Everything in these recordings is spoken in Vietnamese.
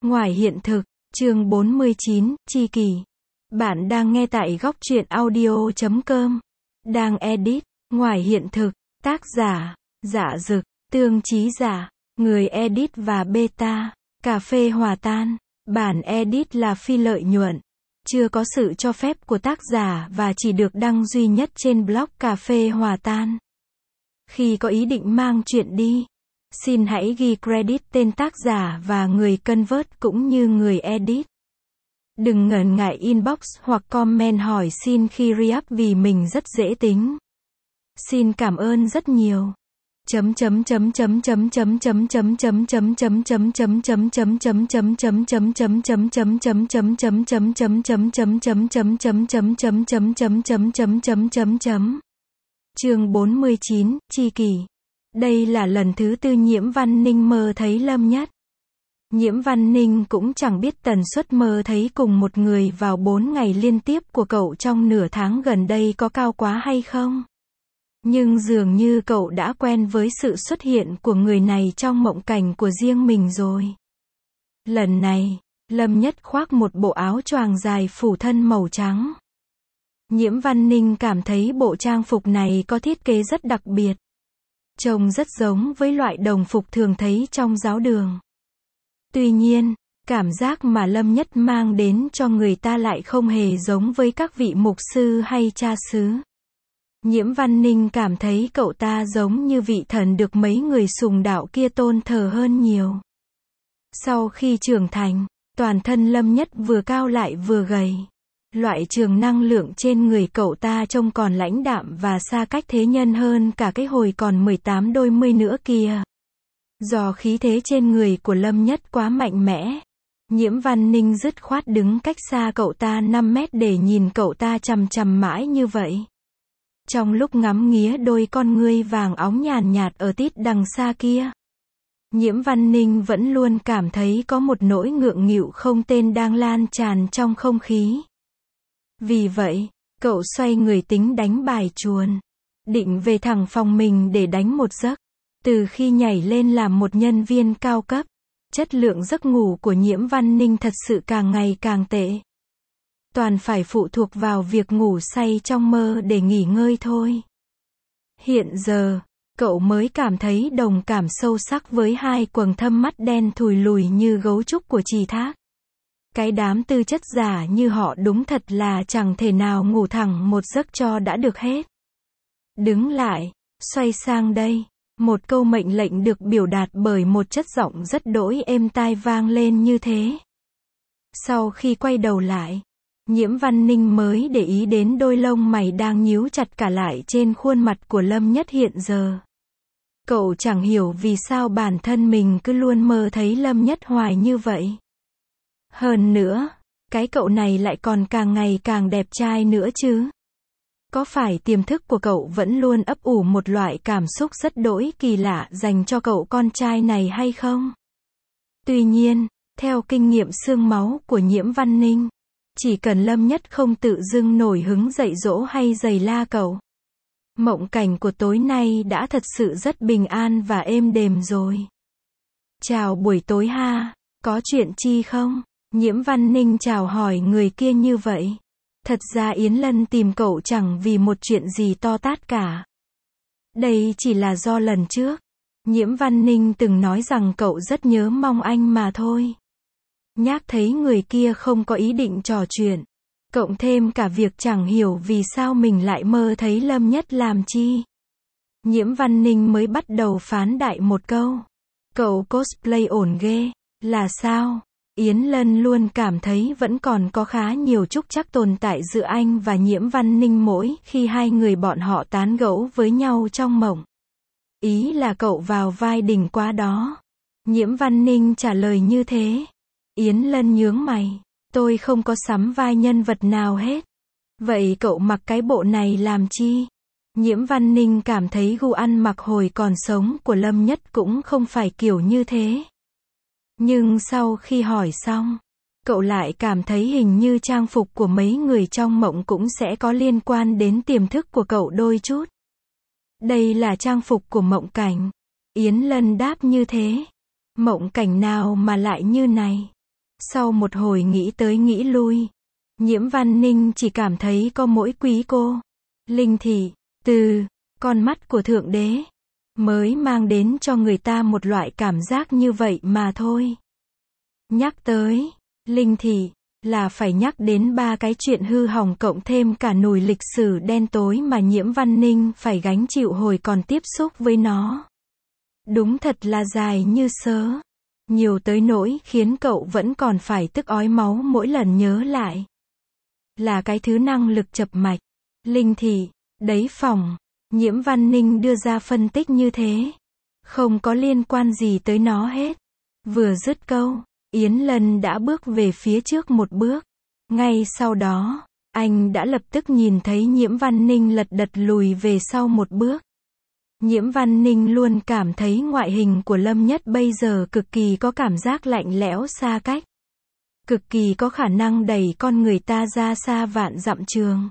Ngoài hiện thực, chương 49, tri kỷ. Bạn đang nghe tại góc truyện audio.com. Đang edit. Ngoài hiện thực, tác giả, Dạ Dực, Tương Chí Giả, người edit và beta, Cà phê Hòa Tan. Bản edit là phi lợi nhuận, chưa có sự cho phép của tác giả và chỉ được đăng duy nhất trên blog Cà phê Hòa Tan. Khi có ý định mang chuyện đi, xin hãy ghi credit tên tác giả và người convert cũng như người edit. Đừng ngần ngại inbox hoặc comment hỏi xin khi re-up vì mình rất dễ tính. Xin cảm ơn rất nhiều. Chương 49, tri kỷ. Đây là lần thứ tư Nhiễm Văn Ninh mơ thấy Lâm Nhất. Nhiễm Văn Ninh cũng chẳng biết tần suất mơ thấy cùng một người vào 4 ngày liên tiếp của cậu trong nửa tháng gần đây có cao quá hay không. Nhưng dường như cậu đã quen với sự xuất hiện của người này trong mộng cảnh của riêng mình rồi. Lần này, Lâm Nhất khoác một bộ áo choàng dài phủ thân màu trắng. Nhiễm Văn Ninh cảm thấy bộ trang phục này có thiết kế rất đặc biệt. Trông rất giống với loại đồng phục thường thấy trong giáo đường. Tuy nhiên, cảm giác mà Lâm Nhất mang đến cho người ta lại không hề giống với các vị mục sư hay cha xứ. Nhiễm Văn Ninh cảm thấy cậu ta giống như vị thần được mấy người sùng đạo kia tôn thờ hơn nhiều. Sau khi trưởng thành, toàn thân Lâm Nhất vừa cao lại vừa gầy. Loại trường năng lượng trên người cậu ta trông còn lãnh đạm và xa cách thế nhân hơn cả cái hồi còn 18 đôi mươi nữa kìa. Do khí thế trên người của Lâm Nhất quá mạnh mẽ, Nhiễm Văn Ninh dứt khoát đứng cách xa cậu ta 5 mét để nhìn cậu ta chằm chằm mãi như vậy. Trong lúc ngắm nghía đôi con ngươi vàng óng nhàn nhạt ở tít đằng xa kia, Nhiễm Văn Ninh vẫn luôn cảm thấy có một nỗi ngượng nghịu không tên đang lan tràn trong không khí. Vì vậy, cậu xoay người tính đánh bài chuồn, định về thẳng phòng mình để đánh một giấc. Từ khi nhảy lên làm một nhân viên cao cấp, chất lượng giấc ngủ của Nhiễm Văn Ninh thật sự càng ngày càng tệ. Toàn phải phụ thuộc vào việc ngủ say trong mơ để nghỉ ngơi thôi. Hiện giờ, cậu mới cảm thấy đồng cảm sâu sắc với hai quầng thâm mắt đen thùi lùi như gấu trúc của Trì Thác. Cái đám tư chất giả như họ đúng thật là chẳng thể nào ngủ thẳng một giấc cho đã được hết. Đứng lại, xoay sang đây. Một câu mệnh lệnh được biểu đạt bởi một chất giọng rất đỗi êm tai vang lên như thế. Sau khi quay đầu lại, Nhiễm Văn Ninh mới để ý đến đôi lông mày đang nhíu chặt cả lại trên khuôn mặt của Lâm Nhất hiện giờ. Cậu chẳng hiểu vì sao bản thân mình cứ luôn mơ thấy Lâm Nhất hoài như vậy. Hơn nữa, cái cậu này lại còn càng ngày càng đẹp trai nữa chứ. Có phải tiềm thức của cậu vẫn luôn ấp ủ một loại cảm xúc rất đỗi kỳ lạ dành cho cậu con trai này hay không? Tuy nhiên, theo kinh nghiệm xương máu của Nhiễm Văn Ninh, chỉ cần Lâm Nhất không tự dưng nổi hứng dạy dỗ hay giày la cậu, mộng cảnh của tối nay đã thật sự rất bình an và êm đềm rồi. Chào buổi tối ha, có chuyện chi không? Nhiễm Văn Ninh chào hỏi người kia như vậy. Thật ra Yến Lân tìm cậu chẳng vì một chuyện gì to tát cả. Đây chỉ là do lần trước, Nhiễm Văn Ninh từng nói rằng cậu rất nhớ mong anh mà thôi. Nhác thấy người kia không có ý định trò chuyện, cộng thêm cả việc chẳng hiểu vì sao mình lại mơ thấy Lâm Nhất làm chi. Nhiễm Văn Ninh mới bắt đầu phán đại một câu. Cậu cosplay ổn ghê, là sao? Yến Lân luôn cảm thấy vẫn còn có khá nhiều trúc trắc tồn tại giữa anh và Nhiễm Văn Ninh mỗi khi hai người bọn họ tán gẫu với nhau trong mộng. Ý là cậu vào vai đỉnh quá đó. Nhiễm Văn Ninh trả lời như thế. Yến Lân nhướng mày. Tôi không có sắm vai nhân vật nào hết. Vậy cậu mặc cái bộ này làm chi? Nhiễm Văn Ninh cảm thấy gu ăn mặc hồi còn sống của Lâm Nhất cũng không phải kiểu như thế. Nhưng sau khi hỏi xong, cậu lại cảm thấy hình như trang phục của mấy người trong mộng cũng sẽ có liên quan đến tiềm thức của cậu đôi chút. Đây là trang phục của mộng cảnh. Yến Lân đáp như thế. Mộng cảnh nào mà lại như này? Sau một hồi nghĩ tới nghĩ lui, Nhiễm Văn Ninh chỉ cảm thấy có mỗi quý cô Linh Thị, từ con mắt của Thượng Đế, mới mang đến cho người ta một loại cảm giác như vậy mà thôi. Nhắc tới Linh Thị, là phải nhắc đến 3 cái chuyện hư hỏng cộng thêm cả nùi lịch sử đen tối mà Nhiễm Văn Ninh phải gánh chịu hồi còn tiếp xúc với nó. Đúng thật là dài như sớ. Nhiều tới nỗi khiến cậu vẫn còn phải tức ói máu mỗi lần nhớ lại. Là cái thứ năng lực chập mạch. Linh Thị, đấy phỏng. Nhiễm Văn Ninh đưa ra phân tích như thế. Không có liên quan gì tới nó hết. Vừa dứt câu, Yến Lân đã bước về phía trước một bước. Ngay sau đó, anh đã lập tức nhìn thấy Nhiễm Văn Ninh lật đật lùi về sau một bước. Nhiễm Văn Ninh luôn cảm thấy ngoại hình của Lâm Nhất bây giờ cực kỳ có cảm giác lạnh lẽo xa cách. Cực kỳ có khả năng đẩy con người ta ra xa vạn dặm trường.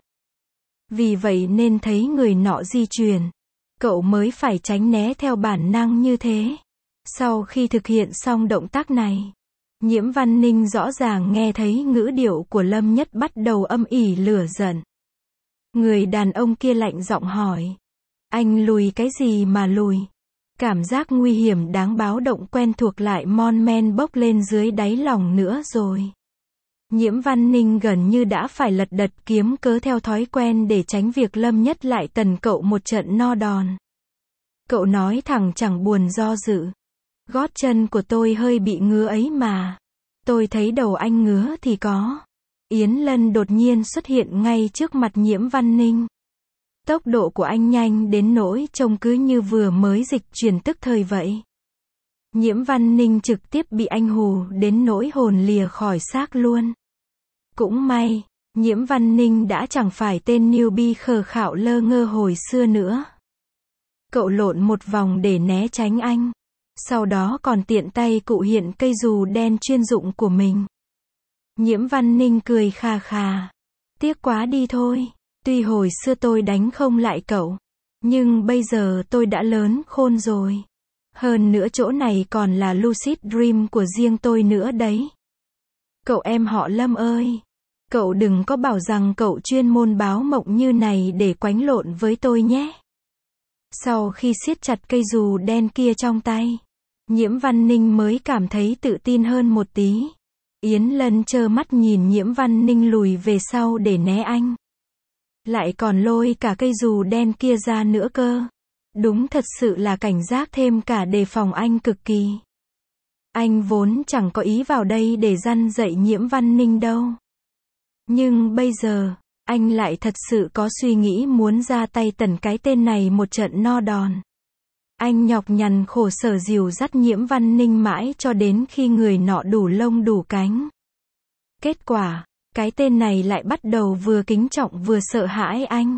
Vì vậy nên thấy người nọ di chuyển, cậu mới phải tránh né theo bản năng như thế. Sau khi thực hiện xong động tác này, Nhiễm Văn Ninh rõ ràng nghe thấy ngữ điệu của Lâm Nhất bắt đầu âm ỉ lửa giận. Người đàn ông kia lạnh giọng hỏi. Anh lùi cái gì mà lùi? Cảm giác nguy hiểm đáng báo động quen thuộc lại mon men bốc lên dưới đáy lòng nữa rồi. Nhiễm Văn Ninh gần như đã phải lật đật kiếm cớ theo thói quen để tránh việc Lâm Nhất lại tần cậu một trận no đòn. Cậu nói thẳng chẳng buồn do dự. Gót chân của tôi hơi bị ngứa ấy mà. Tôi thấy đầu anh ngứa thì có. Yến Lân đột nhiên xuất hiện ngay trước mặt Nhiễm Văn Ninh. Tốc độ của anh nhanh đến nỗi trông cứ như vừa mới dịch chuyển tức thời vậy. Nhiễm Văn Ninh trực tiếp bị anh hù đến nỗi hồn lìa khỏi xác luôn. Cũng may, Nhiễm Văn Ninh đã chẳng phải tên newbie khờ khạo lơ ngơ hồi xưa nữa. Cậu lộn một vòng để né tránh anh. Sau đó còn tiện tay cụ hiện cây dù đen chuyên dụng của mình. Nhiễm Văn Ninh cười khà khà. Tiếc quá đi thôi. Tuy hồi xưa tôi đánh không lại cậu, nhưng bây giờ tôi đã lớn khôn rồi. Hơn nữa chỗ này còn là lucid dream của riêng tôi nữa đấy. Cậu em họ Lâm ơi, cậu đừng có bảo rằng cậu chuyên môn báo mộng như này để quánh lộn với tôi nhé. Sau khi siết chặt cây dù đen kia trong tay, Nhiễm Văn Ninh mới cảm thấy tự tin hơn một tí. Yến Lân trơ mắt nhìn Nhiễm Văn Ninh lùi về sau để né anh. Lại còn lôi cả cây dù đen kia ra nữa cơ. Đúng thật sự là cảnh giác thêm cả đề phòng anh cực kỳ. Anh vốn chẳng có ý vào đây để răn dạy Nhiễm Văn Ninh đâu. Nhưng bây giờ, anh lại thật sự có suy nghĩ muốn ra tay tẩn cái tên này một trận no đòn. Anh nhọc nhằn khổ sở dìu dắt Nhiễm Văn Ninh mãi cho đến khi người nọ đủ lông đủ cánh. Kết quả, cái tên này lại bắt đầu vừa kính trọng vừa sợ hãi anh.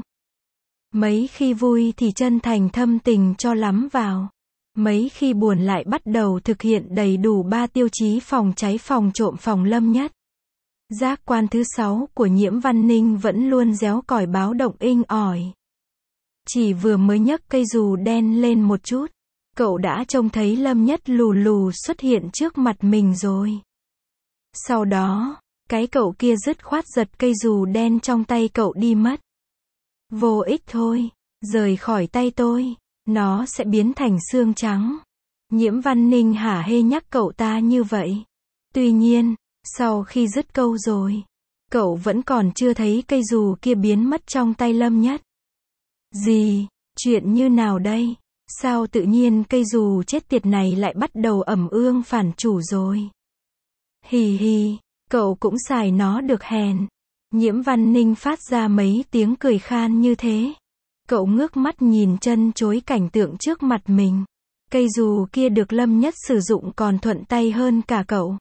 Mấy khi vui thì chân thành thâm tình cho lắm vào. Mấy khi buồn lại bắt đầu thực hiện đầy đủ 3 tiêu chí phòng cháy phòng trộm phòng Lâm Nhất. Giác quan thứ 6 của Nhiễm Văn Ninh vẫn luôn réo còi báo động inh ỏi. Chỉ vừa mới nhấc cây dù đen lên một chút, cậu đã trông thấy Lâm Nhất lù lù xuất hiện trước mặt mình rồi. Sau đó, cái cậu kia dứt khoát giật cây dù đen trong tay cậu đi mất. Vô ích thôi, rời khỏi tay tôi, nó sẽ biến thành xương trắng. Nhiễm Văn Ninh hả hê nhắc cậu ta như vậy. Tuy nhiên, sau khi dứt câu rồi, cậu vẫn còn chưa thấy cây dù kia biến mất trong tay Lâm Nhất. Gì? Chuyện như nào đây? Sao tự nhiên cây dù chết tiệt này lại bắt đầu ẩm ương phản chủ rồi? Hì hì, cậu cũng xài nó được hèn. Nhiễm Văn Ninh phát ra mấy tiếng cười khan như thế. Cậu ngước mắt nhìn chân chối cảnh tượng trước mặt mình. Cây dù kia được Lâm Nhất sử dụng còn thuận tay hơn cả cậu.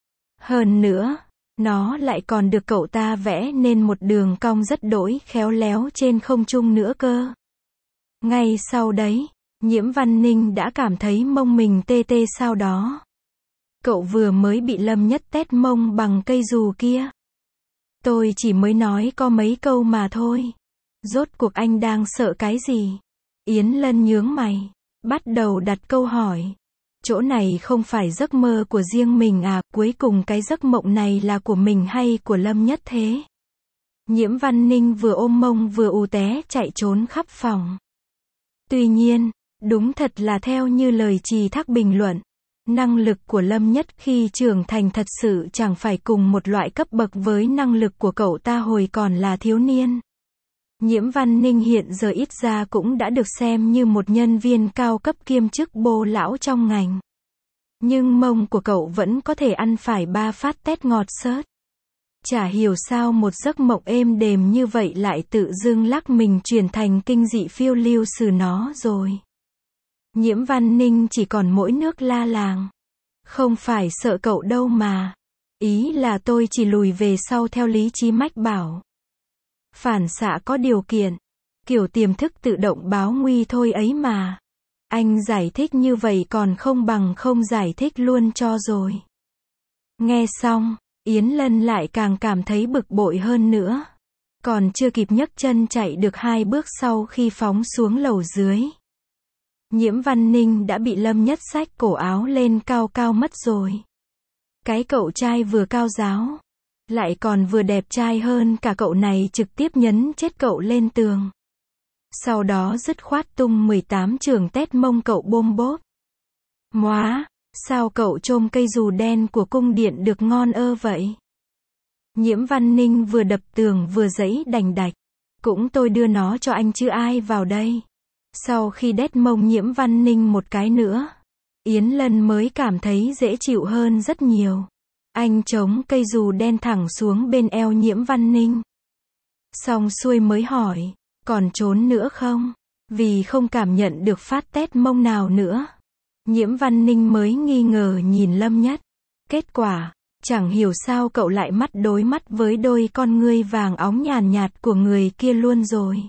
Hơn nữa, nó lại còn được cậu ta vẽ nên một đường cong rất đỗi khéo léo trên không trung nữa cơ. Ngay sau đấy, Nhiễm Văn Ninh đã cảm thấy mông mình tê tê sau đó. Cậu vừa mới bị Lâm Nhất tét mông bằng cây dù kia. Tôi chỉ mới nói có mấy câu mà thôi. Rốt cuộc anh đang sợ cái gì? Yến Lân nhướng mày, bắt đầu đặt câu hỏi. Chỗ này không phải giấc mơ của riêng mình à, cuối cùng cái giấc mộng này là của mình hay của Lâm Nhất thế? Nhiễm Văn Ninh vừa ôm mông vừa ù té chạy trốn khắp phòng. Tuy nhiên, đúng thật là theo như lời Trì Thác bình luận, năng lực của Lâm Nhất khi trưởng thành thật sự chẳng phải cùng một loại cấp bậc với năng lực của cậu ta hồi còn là thiếu niên. Nhiễm Văn Ninh hiện giờ ít ra cũng đã được xem như một nhân viên cao cấp kiêm chức bô lão trong ngành. Nhưng mông của cậu vẫn có thể ăn phải 3 phát tét ngọt xớt. Chả hiểu sao một giấc mộng êm đềm như vậy lại tự dưng lắc mình chuyển thành kinh dị phiêu lưu xử nó rồi. Nhiễm Văn Ninh chỉ còn mỗi nước la làng. Không phải sợ cậu đâu mà. Ý là tôi chỉ lùi về sau theo lý trí mách bảo. Phản xạ có điều kiện. Kiểu tiềm thức tự động báo nguy thôi ấy mà. Anh giải thích như vậy còn không bằng không giải thích luôn cho rồi. Nghe xong, Yến Lân lại càng cảm thấy bực bội hơn nữa. Còn chưa kịp nhấc chân chạy được 2 bước sau khi phóng xuống lầu dưới. Nhiễm Văn Ninh đã bị Lâm Nhất xách cổ áo lên cao cao mất rồi. Cái cậu trai vừa cao ráo, lại còn vừa đẹp trai hơn cả cậu này trực tiếp nhấn chết cậu lên tường. Sau đó dứt khoát tung 18 chưởng tét mông cậu bôm bốp. Móa, sao cậu chôm cây dù đen của cung điện được ngon ơ vậy? Nhiễm Văn Ninh vừa đập tường vừa giãy đành đạch. Cũng tôi đưa nó cho anh chứ ai vào đây. Sau khi đét mông Nhiễm Văn Ninh một cái nữa, Yến Lân mới cảm thấy dễ chịu hơn rất nhiều. Anh chống cây dù đen thẳng xuống bên eo Nhiễm Văn Ninh. Xong xuôi mới hỏi, còn trốn nữa không? Vì không cảm nhận được phát tét mông nào nữa. Nhiễm Văn Ninh mới nghi ngờ nhìn Lâm Nhất. Kết quả, chẳng hiểu sao cậu lại mắt đối mắt với đôi con ngươi vàng óng nhàn nhạt của người kia luôn rồi.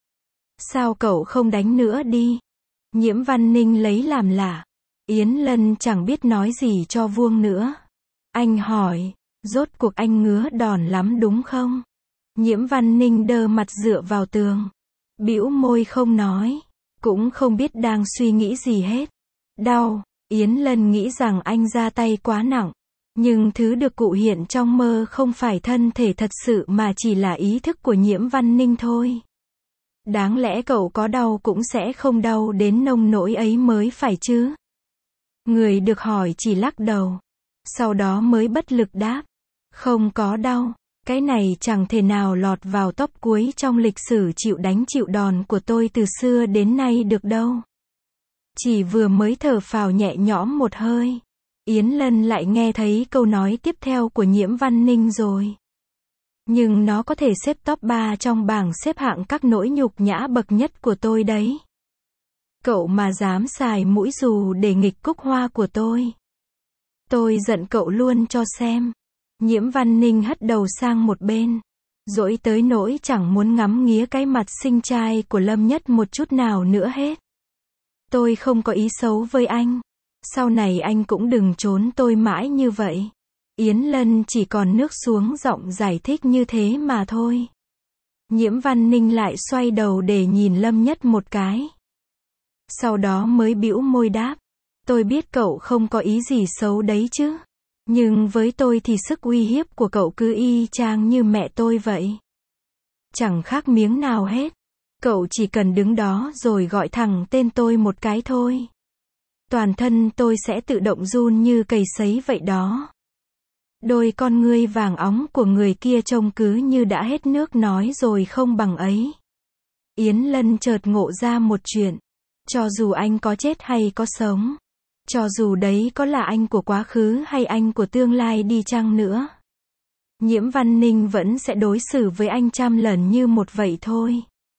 Sao cậu không đánh nữa đi? Nhiễm Văn Ninh lấy làm lạ. Yến Lân chẳng biết nói gì cho vuông nữa. Anh hỏi, rốt cuộc anh ngứa đòn lắm đúng không? Nhiễm Văn Ninh đơ mặt dựa vào tường. Bĩu môi không nói. Cũng không biết đang suy nghĩ gì hết. Đau. Yến Lân nghĩ rằng anh ra tay quá nặng. Nhưng thứ được cụ hiện trong mơ không phải thân thể thật sự mà chỉ là ý thức của Nhiễm Văn Ninh thôi. Đáng lẽ cậu có đau cũng sẽ không đau đến nông nỗi ấy mới phải chứ. Người được hỏi chỉ lắc đầu. Sau đó mới bất lực đáp. Không có đau. Cái này chẳng thể nào lọt vào top cuối trong lịch sử chịu đánh chịu đòn của tôi từ xưa đến nay được đâu. Chỉ vừa mới thở phào nhẹ nhõm một hơi. Yến Lân lại nghe thấy câu nói tiếp theo của Nhiễm Văn Ninh rồi. Nhưng nó có thể xếp top 3 trong bảng xếp hạng các nỗi nhục nhã bậc nhất của tôi đấy. Cậu mà dám xài mũi dù để nghịch cúc hoa của tôi. Tôi giận cậu luôn cho xem. Nhiễm Văn Ninh hất đầu sang một bên. Dỗi tới nỗi chẳng muốn ngắm nghía cái mặt xinh trai của Lâm Nhất một chút nào nữa hết. Tôi không có ý xấu với anh. Sau này anh cũng đừng trốn tôi mãi như vậy. Yến Lân chỉ còn nước xuống giọng giải thích như thế mà thôi. Nhiễm Văn Ninh lại xoay đầu để nhìn Lâm Nhất một cái. Sau đó mới bĩu môi đáp. Tôi biết cậu không có ý gì xấu đấy chứ. Nhưng với tôi thì sức uy hiếp của cậu cứ y chang như mẹ tôi vậy. Chẳng khác miếng nào hết. Cậu chỉ cần đứng đó rồi gọi thẳng tên tôi một cái thôi. Toàn thân tôi sẽ tự động run như cầy sấy vậy đó. Đôi con ngươi vàng óng của người kia trông cứ như đã hết nước nói rồi không bằng ấy. Yến Lân chợt ngộ ra một chuyện. Cho dù anh có chết hay có sống. Cho dù đấy có là anh của quá khứ hay anh của tương lai đi chăng nữa. Nhiễm Văn Ninh vẫn sẽ đối xử với anh 100 lần như một vậy thôi.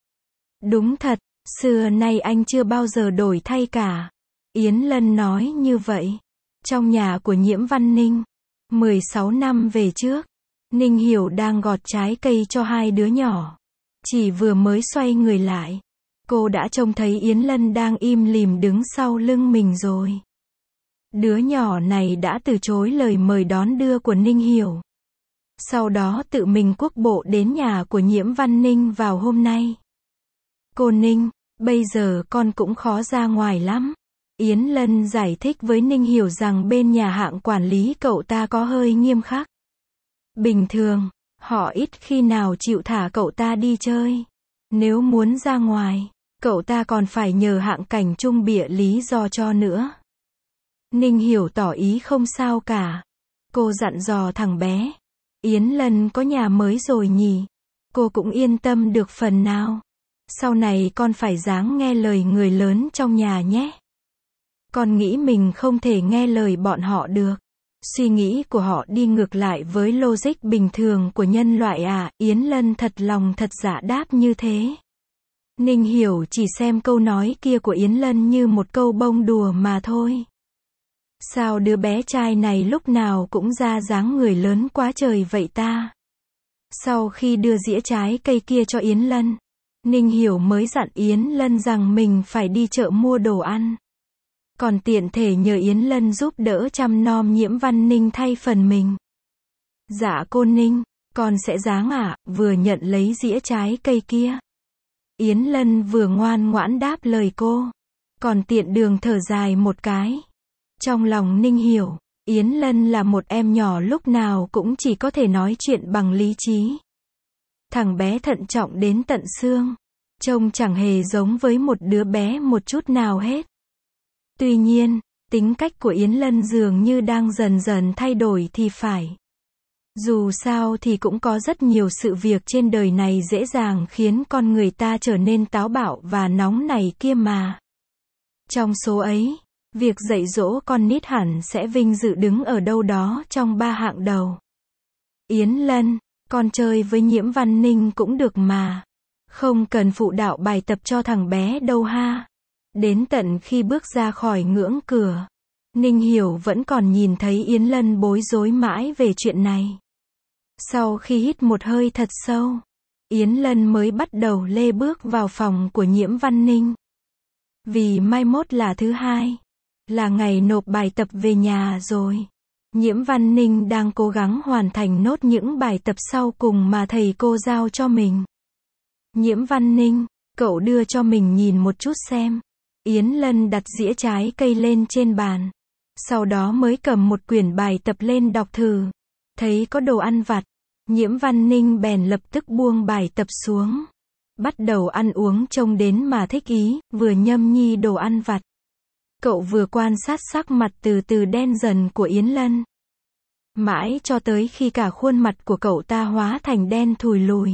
Đúng thật, xưa nay anh chưa bao giờ đổi thay cả. Yến Lân nói như vậy. Trong nhà của Nhiễm Văn Ninh, 16 năm về trước, Ninh Hiểu đang gọt trái cây cho 2 đứa nhỏ. Chỉ vừa mới xoay người lại, cô đã trông thấy Yến Lân đang im lìm đứng sau lưng mình rồi. Đứa nhỏ này đã từ chối lời mời đón đưa của Ninh Hiểu. Sau đó tự mình cuốc bộ đến nhà của Nhiễm Văn Ninh vào hôm nay. Cô Ninh, bây giờ con cũng khó ra ngoài lắm. Yến Lân giải thích với Ninh Hiểu rằng bên nhà hạng quản lý cậu ta có hơi nghiêm khắc. Bình thường, họ ít khi nào chịu thả cậu ta đi chơi. Nếu muốn ra ngoài, cậu ta còn phải nhờ hạng cảnh trung bịa lý do cho nữa. Ninh Hiểu tỏ ý không sao cả. Cô dặn dò thằng bé. Yến Lân có nhà mới rồi nhỉ? Cô cũng yên tâm được phần nào. Sau này con phải ráng nghe lời người lớn trong nhà nhé. Con nghĩ mình không thể nghe lời bọn họ được. Suy nghĩ của họ đi ngược lại với logic bình thường của nhân loại à? Yến Lân thật lòng thật dạ đáp như thế. Ninh Hiểu chỉ xem câu nói kia của Yến Lân như một câu bông đùa mà thôi. Sao đứa bé trai này lúc nào cũng ra dáng người lớn quá trời vậy ta? Sau khi đưa dĩa trái cây kia cho Yến Lân, Ninh Hiểu mới dặn Yến Lân rằng mình phải đi chợ mua đồ ăn. Còn tiện thể nhờ Yến Lân giúp đỡ chăm nom Nhiễm Văn Ninh thay phần mình. Dạ cô Ninh, con sẽ ráng ạ, vừa nhận lấy dĩa trái cây kia. Yến Lân vừa ngoan ngoãn đáp lời cô. Còn tiện đường thở dài một cái. Trong lòng Ninh Hiểu, Yến Lân là một em nhỏ lúc nào cũng chỉ có thể nói chuyện bằng lý trí. Thằng bé thận trọng đến tận xương. Trông chẳng hề giống với một đứa bé một chút nào hết. Tuy nhiên, tính cách của Yến Lân dường như đang dần dần thay đổi thì phải. Dù sao thì cũng có rất nhiều sự việc trên đời này dễ dàng khiến con người ta trở nên táo bạo và nóng nảy kia mà. Trong số ấy, việc dạy dỗ con nít hẳn sẽ vinh dự đứng ở đâu đó trong 3 hạng đầu. Yến Lân, con chơi với Nhiễm Văn Ninh cũng được mà. Không cần phụ đạo bài tập cho thằng bé đâu ha. Đến tận khi bước ra khỏi ngưỡng cửa, Ninh Hiểu vẫn còn nhìn thấy Yến Lân bối rối mãi về chuyện này. Sau khi hít một hơi thật sâu, Yến Lân mới bắt đầu lê bước vào phòng của Nhiễm Văn Ninh. Vì mai mốt là thứ hai, là ngày nộp bài tập về nhà rồi. Nhiễm Văn Ninh đang cố gắng hoàn thành nốt những bài tập sau cùng mà thầy cô giao cho mình. Nhiễm Văn Ninh, cậu đưa cho mình nhìn một chút xem. Yến Lân đặt dĩa trái cây lên trên bàn. Sau đó mới cầm một quyển bài tập lên đọc thử. Thấy có đồ ăn vặt, Nhiễm Văn Ninh bèn lập tức buông bài tập xuống. Bắt đầu ăn uống trông đến mà thích ý, vừa nhâm nhi đồ ăn vặt. Cậu vừa quan sát sắc mặt từ từ đen dần của Yến Lân. Mãi cho tới khi cả khuôn mặt của cậu ta hóa thành đen thùi lùi.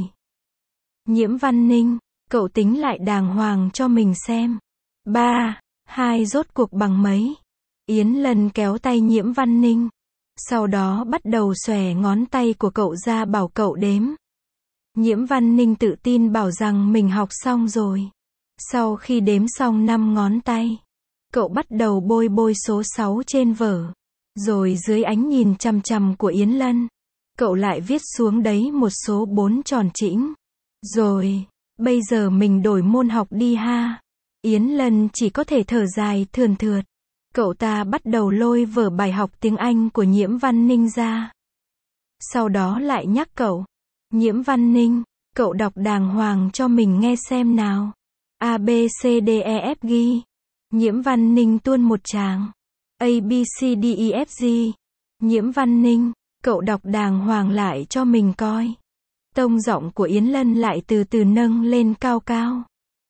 Nhiễm Văn Ninh, cậu tính lại đàng hoàng cho mình xem. 3, 2 rốt cuộc bằng mấy? Yến Lân kéo tay Nhiễm Văn Ninh. Sau đó bắt đầu xòe ngón tay của cậu ra bảo cậu đếm. Nhiễm Văn Ninh tự tin bảo rằng mình học xong rồi. Sau khi đếm xong 5 ngón tay, cậu bắt đầu bôi bôi số 6 trên vở. Rồi dưới ánh nhìn chằm chằm của Yến Lân, cậu lại viết xuống đấy một số 4 tròn chỉnh. Rồi, bây giờ mình đổi môn học đi ha. Yến Lân chỉ có thể thở dài thườn thượt. Cậu ta bắt đầu lôi vở bài học tiếng Anh của Nhiễm Văn Ninh ra. Sau đó lại nhắc cậu. Nhiễm Văn Ninh, cậu đọc đàng hoàng cho mình nghe xem nào. A, B, C, D, E, F, G. Nhiễm Văn Ninh tuôn một tràng. A, B, C, D, E, F, G. Nhiễm Văn Ninh, cậu đọc đàng hoàng lại cho mình coi. Tông giọng của Yến Lân lại từ từ nâng lên cao cao.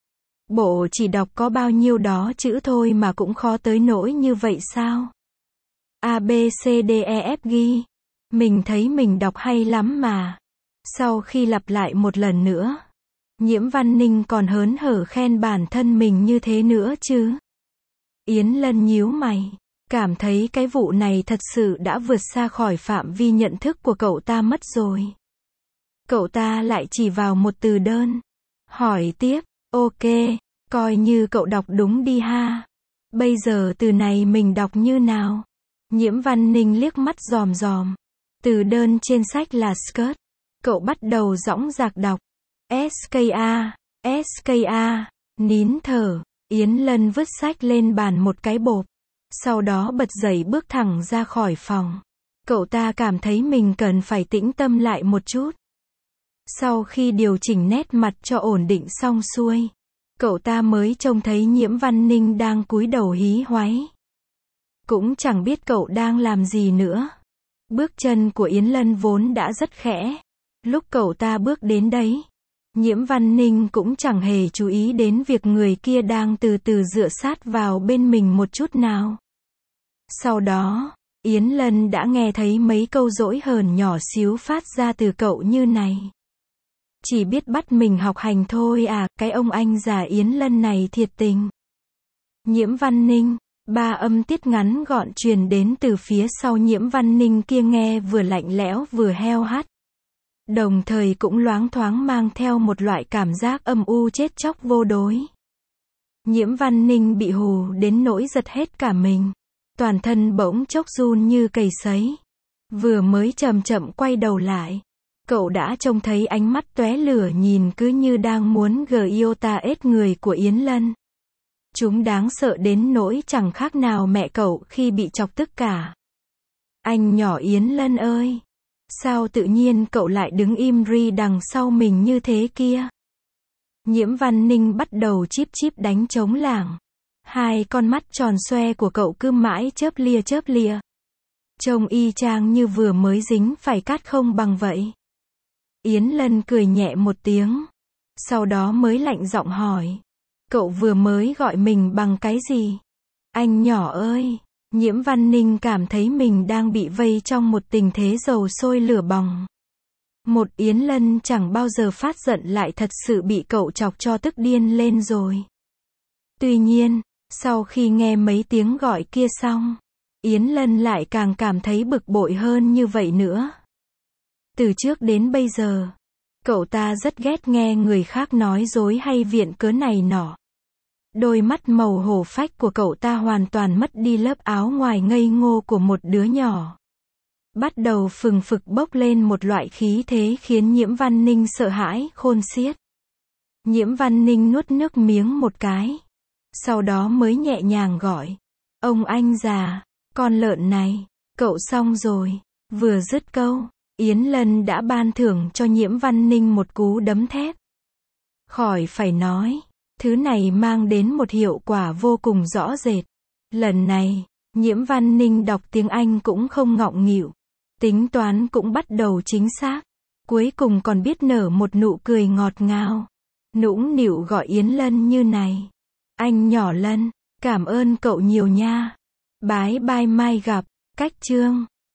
Bộ chỉ đọc có bao nhiêu đó chữ thôi mà cũng khó tới nỗi như vậy sao? A, B, C, D, E, F, G. Mình thấy mình đọc hay lắm mà. Sau khi lặp lại một lần nữa, Nhiễm Văn Ninh còn hớn hở khen bản thân mình như thế nữa chứ. Yến Lân nhíu mày, cảm thấy cái vụ này thật sự đã vượt xa khỏi phạm vi nhận thức của cậu ta mất rồi. Cậu ta lại chỉ vào một từ đơn. Hỏi tiếp, ok, coi như cậu đọc đúng đi ha. Bây giờ từ này mình đọc như nào? Nhiễm Văn Ninh liếc mắt dòm dòm. Từ đơn trên sách là skirt. Cậu bắt đầu dõng dạc đọc. SKA, SKA, nín thở. Yến Lân vứt sách lên bàn một cái bộp. Sau đó bật dậy bước thẳng ra khỏi phòng. Cậu ta cảm thấy mình cần phải tĩnh tâm lại một chút. Sau khi điều chỉnh nét mặt cho ổn định xong xuôi, Cậu ta mới trông thấy Nhiễm Văn Ninh đang cúi đầu hí hoáy. Cũng chẳng biết cậu đang làm gì nữa. Bước chân của Yến Lân vốn đã rất khẽ. Lúc cậu ta bước đến đấy, Nhiễm Văn Ninh cũng chẳng hề chú ý đến việc người kia đang từ từ dựa sát vào bên mình một chút nào. Sau đó, Yến Lân đã nghe thấy mấy câu dỗi hờn nhỏ xíu phát ra từ cậu như này. Chỉ biết bắt mình học hành thôi à, cái ông anh già Yến Lân này thiệt tình. Nhiễm Văn Ninh, ba âm tiết ngắn gọn truyền đến từ phía sau Nhiễm Văn Ninh kia nghe vừa lạnh lẽo vừa heo hắt. Đồng thời cũng loáng thoáng mang theo một loại cảm giác âm u chết chóc vô đối. Nhiễm Văn Ninh bị hù đến nỗi giật hết cả mình. Toàn thân bỗng chốc run như cầy sấy. Vừa mới chậm chậm quay đầu lại, cậu đã trông thấy ánh mắt tóe lửa nhìn cứ như đang muốn giota ết người của Yến Lân. Chúng đáng sợ đến nỗi chẳng khác nào mẹ cậu khi bị chọc tức cả. Anh nhỏ Yến Lân ơi! Sao tự nhiên cậu lại đứng im ri đằng sau mình như thế kia? Nhiễm Văn Ninh bắt đầu chíp chíp đánh trống lảng. Hai con mắt tròn xoe của cậu cứ mãi chớp lia. Trông y chang như vừa mới dính phải cát không bằng vậy. Yến Lân cười nhẹ một tiếng. Sau đó mới lạnh giọng hỏi. Cậu vừa mới gọi mình bằng cái gì? Anh nhỏ ơi! Nhiễm Văn Ninh cảm thấy mình đang bị vây trong một tình thế dầu sôi lửa bỏng. Một Yến Lân chẳng bao giờ phát giận lại thật sự bị cậu chọc cho tức điên lên rồi. Tuy nhiên, sau khi nghe mấy tiếng gọi kia xong, Yến Lân lại càng cảm thấy bực bội hơn như vậy nữa. Từ trước đến bây giờ, cậu ta rất ghét nghe người khác nói dối hay viện cớ này nọ. Đôi mắt màu hổ phách của cậu ta hoàn toàn mất đi lớp áo ngoài ngây ngô của một đứa nhỏ. Bắt đầu phừng phực bốc lên một loại khí thế khiến Nhiễm Văn Ninh sợ hãi khôn xiết. Nhiễm Văn Ninh nuốt nước miếng một cái. Sau đó mới nhẹ nhàng gọi. Ông anh già, con lợn này, cậu xong rồi. Vừa dứt câu, Yến Lân đã ban thưởng cho Nhiễm Văn Ninh một cú đấm thép. Khỏi phải nói, thứ này mang đến một hiệu quả vô cùng rõ rệt. Lần này, Nhiễm Văn Ninh đọc tiếng Anh cũng không ngọng nghịu. Tính toán cũng bắt đầu chính xác. Cuối cùng còn biết nở một nụ cười ngọt ngào. Nũng nịu gọi Yến Lân như này. Anh nhỏ Lân, cảm ơn cậu nhiều nha. Bái bai mai gặp. Cách chương